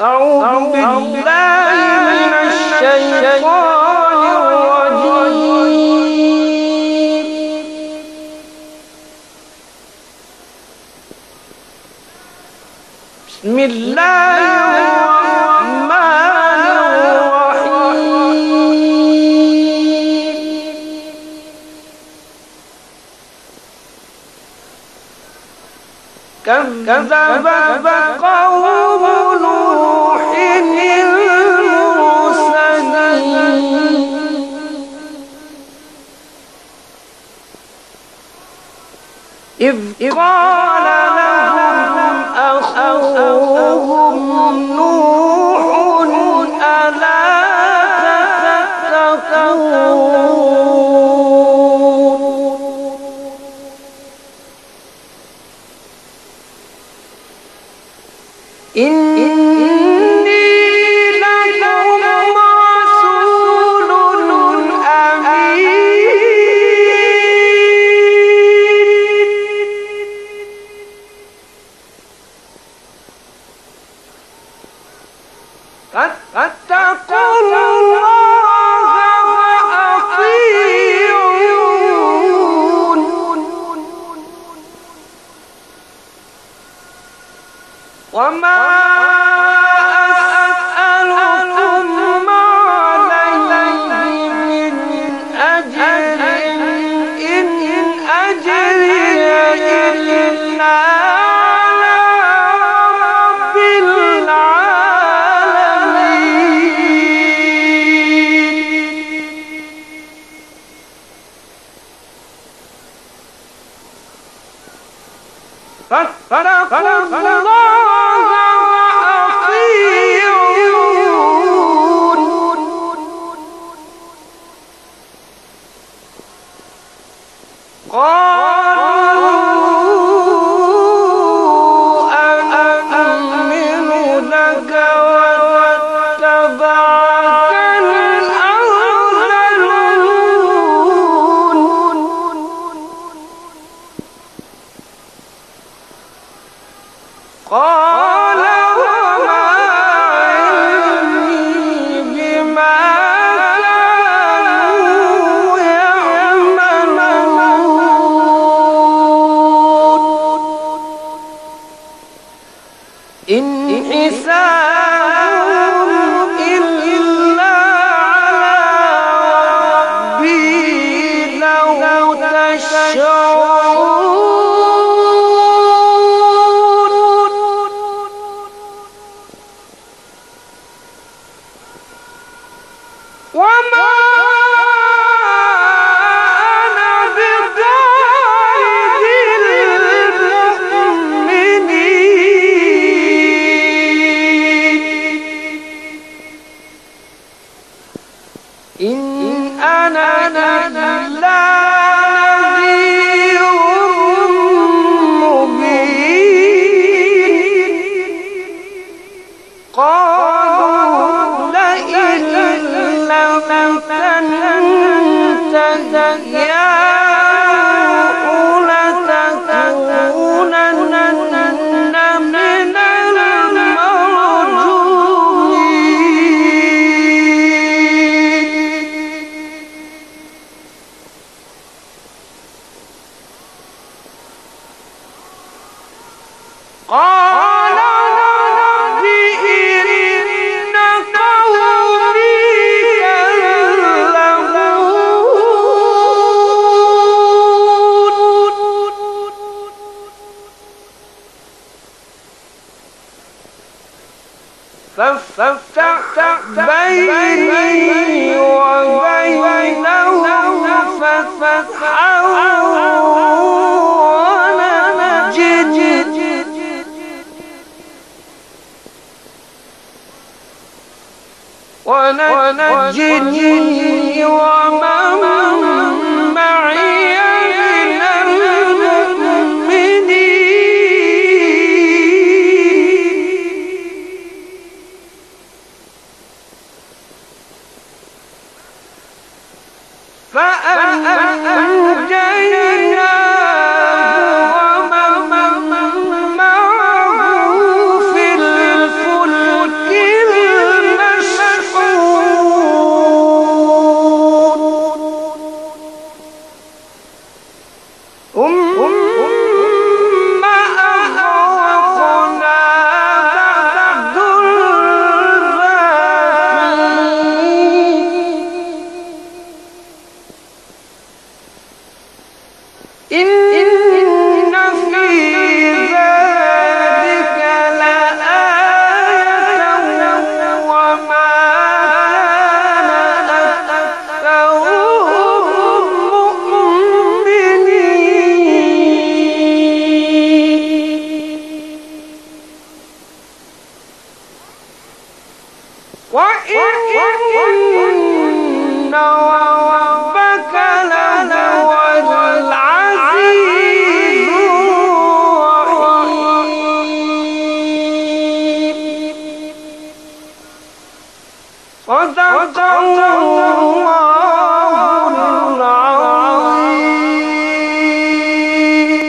أعوذ بالله من الشيطان الرجيم. بسم الله الرحمن الرحيم. كذب قوم نوح المرسلين إذ قال لهم أخوهم نوح ألا تتقون إني لكم رسول أمين فاتقوا الله وأطيعون وما أسألكم عليه من أجر إن أجري إلا على رب العالمين. فاتقوا الله قال وما علمي بما كانوا يعملون إن حسابهم إلا على ربي لو تشعرون وما أنا بطارد المؤمنين إن أنا إلا نذير مبين قالوا لئن لم تنته يا نوح لتكونن من المرجومين قال رب إن قومي فافتح بيني وبينهم فتحا ونجني ومن معي من المؤمنين فأنجيناه ومن معه في الفلك وإن ربك لهو العزيز الرحيم. صدق الله